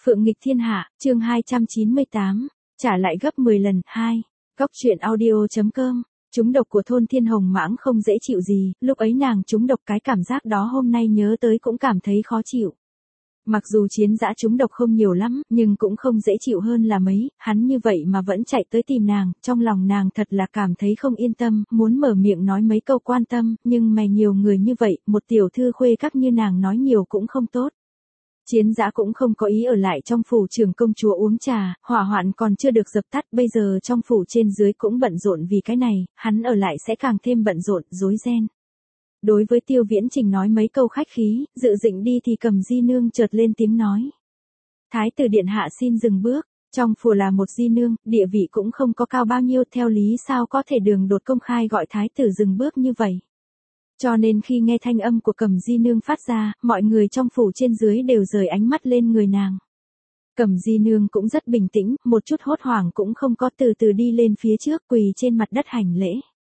Phượng nghịch thiên hạ, chương 298, trả lại gấp 10 lần, 2. Góc truyện audio.com. Trúng độc của thôn Thiên Hồng Mãng không dễ chịu gì, lúc ấy nàng trúng độc cái cảm giác đó hôm nay nhớ tới cũng cảm thấy khó chịu. Mặc dù Chiến Dã trúng độc không nhiều lắm, nhưng cũng không dễ chịu hơn là mấy, hắn như vậy mà vẫn chạy tới tìm nàng, trong lòng nàng thật là cảm thấy không yên tâm, muốn mở miệng nói mấy câu quan tâm, nhưng mà nhiều người như vậy, một tiểu thư khuê các như nàng nói nhiều cũng không tốt. Chiến Dã cũng không có ý ở lại trong phủ trưởng công chúa uống trà, hỏa hoạn còn chưa được dập tắt, bây giờ trong phủ trên dưới cũng bận rộn vì cái này, hắn ở lại sẽ càng thêm bận rộn, rối ren. Đối với Tiêu Viễn Trình nói mấy câu khách khí, dự định đi thì Cầm Di Nương chợt lên tiếng nói. Thái tử điện hạ xin dừng bước, trong phủ là một di nương, địa vị cũng không có cao bao nhiêu, theo lý sao có thể đường đột công khai gọi thái tử dừng bước như vậy. Cho nên khi nghe thanh âm của Cẩm Di Nương phát ra, mọi người trong phủ trên dưới đều rời ánh mắt lên người nàng. Cẩm Di Nương cũng rất bình tĩnh, một chút hốt hoảng cũng không có, từ từ đi lên phía trước quỳ trên mặt đất hành lễ.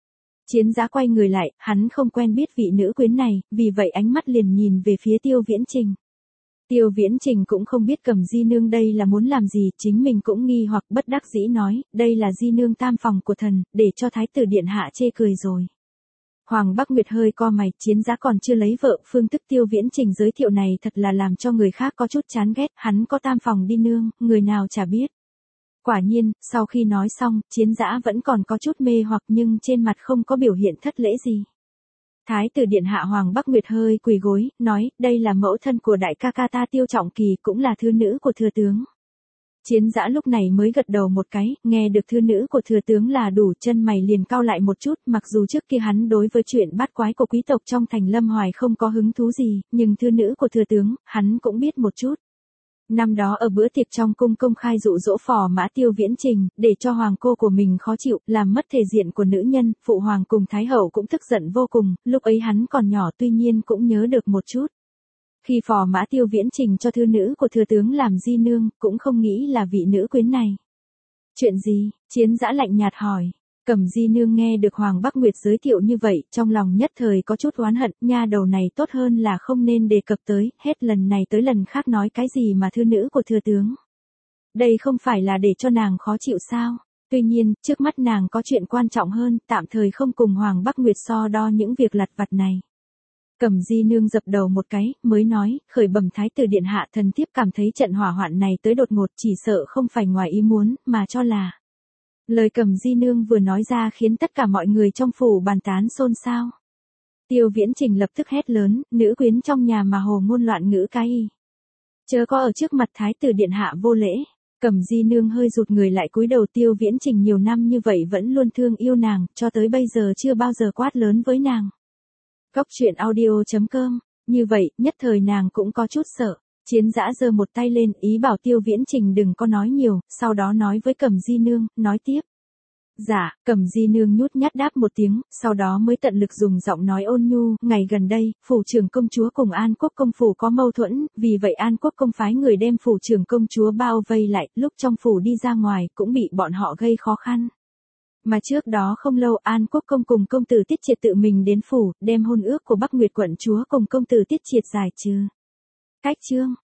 Chiến Dã quay người lại, hắn không quen biết vị nữ quyến này, vì vậy ánh mắt liền nhìn về phía Tiêu Viễn Trình. Tiêu Viễn Trình cũng không biết Cẩm Di Nương đây là muốn làm gì, chính mình cũng nghi hoặc bất đắc dĩ nói, đây là Di Nương tam phòng của thần, để cho thái tử điện hạ chê cười rồi. Hoàng Bắc Nguyệt hơi co mày, Chiến Dã còn chưa lấy vợ, phương thức Tiêu Viễn Trình giới thiệu này thật là làm cho người khác có chút chán ghét, hắn có tam phòng đi nương, người nào chả biết. Quả nhiên, sau khi nói xong, Chiến Dã vẫn còn có chút mê hoặc nhưng trên mặt không có biểu hiện thất lễ gì. Thái tử điện hạ Hoàng Bắc Nguyệt hơi quỳ gối, nói, đây là mẫu thân của đại ca ca ta Tiêu Trọng Kỳ, cũng là thư nữ của thừa tướng. Chiến Dã lúc này mới gật đầu một cái, nghe được thư nữ của thừa tướng là đủ, chân mày liền cau lại một chút, mặc dù trước kia hắn đối với chuyện bát quái của quý tộc trong thành Lâm Hoài không có hứng thú gì, nhưng thư nữ của thừa tướng, hắn cũng biết một chút. Năm đó ở bữa tiệc trong cung công khai dụ dỗ phò mã Tiêu Viễn Trình, để cho hoàng cô của mình khó chịu, làm mất thể diện của nữ nhân, phụ hoàng cùng thái hậu cũng tức giận vô cùng, lúc ấy hắn còn nhỏ tuy nhiên cũng nhớ được một chút. Khi phò mã Tiêu Viễn Trình cho thư nữ của thừa tướng làm di nương, cũng không nghĩ là vị nữ quyến này. Chuyện gì? Chiến Dã lạnh nhạt hỏi. Cẩm Di Nương nghe được Hoàng Bắc Nguyệt giới thiệu như vậy, trong lòng nhất thời có chút oán hận, nha đầu này tốt hơn là không nên đề cập tới, hết lần này tới lần khác nói cái gì mà thư nữ của thừa tướng. Đây không phải là để cho nàng khó chịu sao? Tuy nhiên, trước mắt nàng có chuyện quan trọng hơn, tạm thời không cùng Hoàng Bắc Nguyệt so đo những việc lặt vặt này. Cẩm Di Nương dập đầu một cái, mới nói, khởi bẩm thái tử điện hạ, thần thiếp cảm thấy trận hỏa hoạn này tới đột ngột, chỉ sợ không phải ngoài ý muốn, mà cho là. Lời Cẩm Di Nương vừa nói ra khiến tất cả mọi người trong phủ bàn tán xôn xao. Tiêu Viễn Trình lập tức hét lớn, nữ quyến trong nhà mà hồ ngôn loạn ngữ cái y. Chớ có ở trước mặt thái tử điện hạ vô lễ. Cẩm Di Nương hơi rụt người lại cúi đầu. Tiêu Viễn Trình nhiều năm như vậy vẫn luôn thương yêu nàng, cho tới bây giờ chưa bao giờ quát lớn với nàng. Góc truyện audio.com, như vậy, nhất thời nàng cũng có chút sợ. Chiến Dã giơ một tay lên, ý bảo Tiêu Viễn Trình đừng có nói nhiều, sau đó nói với Cẩm Di Nương, nói tiếp. Dạ, Cẩm Di Nương nhút nhát đáp một tiếng, sau đó mới tận lực dùng giọng nói ôn nhu, ngày gần đây, phủ trưởng công chúa cùng An Quốc công phủ có mâu thuẫn, vì vậy An Quốc công phái người đem phủ trưởng công chúa bao vây lại, lúc trong phủ đi ra ngoài, cũng bị bọn họ gây khó khăn. Mà trước đó không lâu An Quốc công cùng công tử Tiết Triệt tự mình đến phủ, đem hôn ước của Bắc Nguyệt quận chúa cùng công tử Tiết Triệt giải trừ. Cách chương.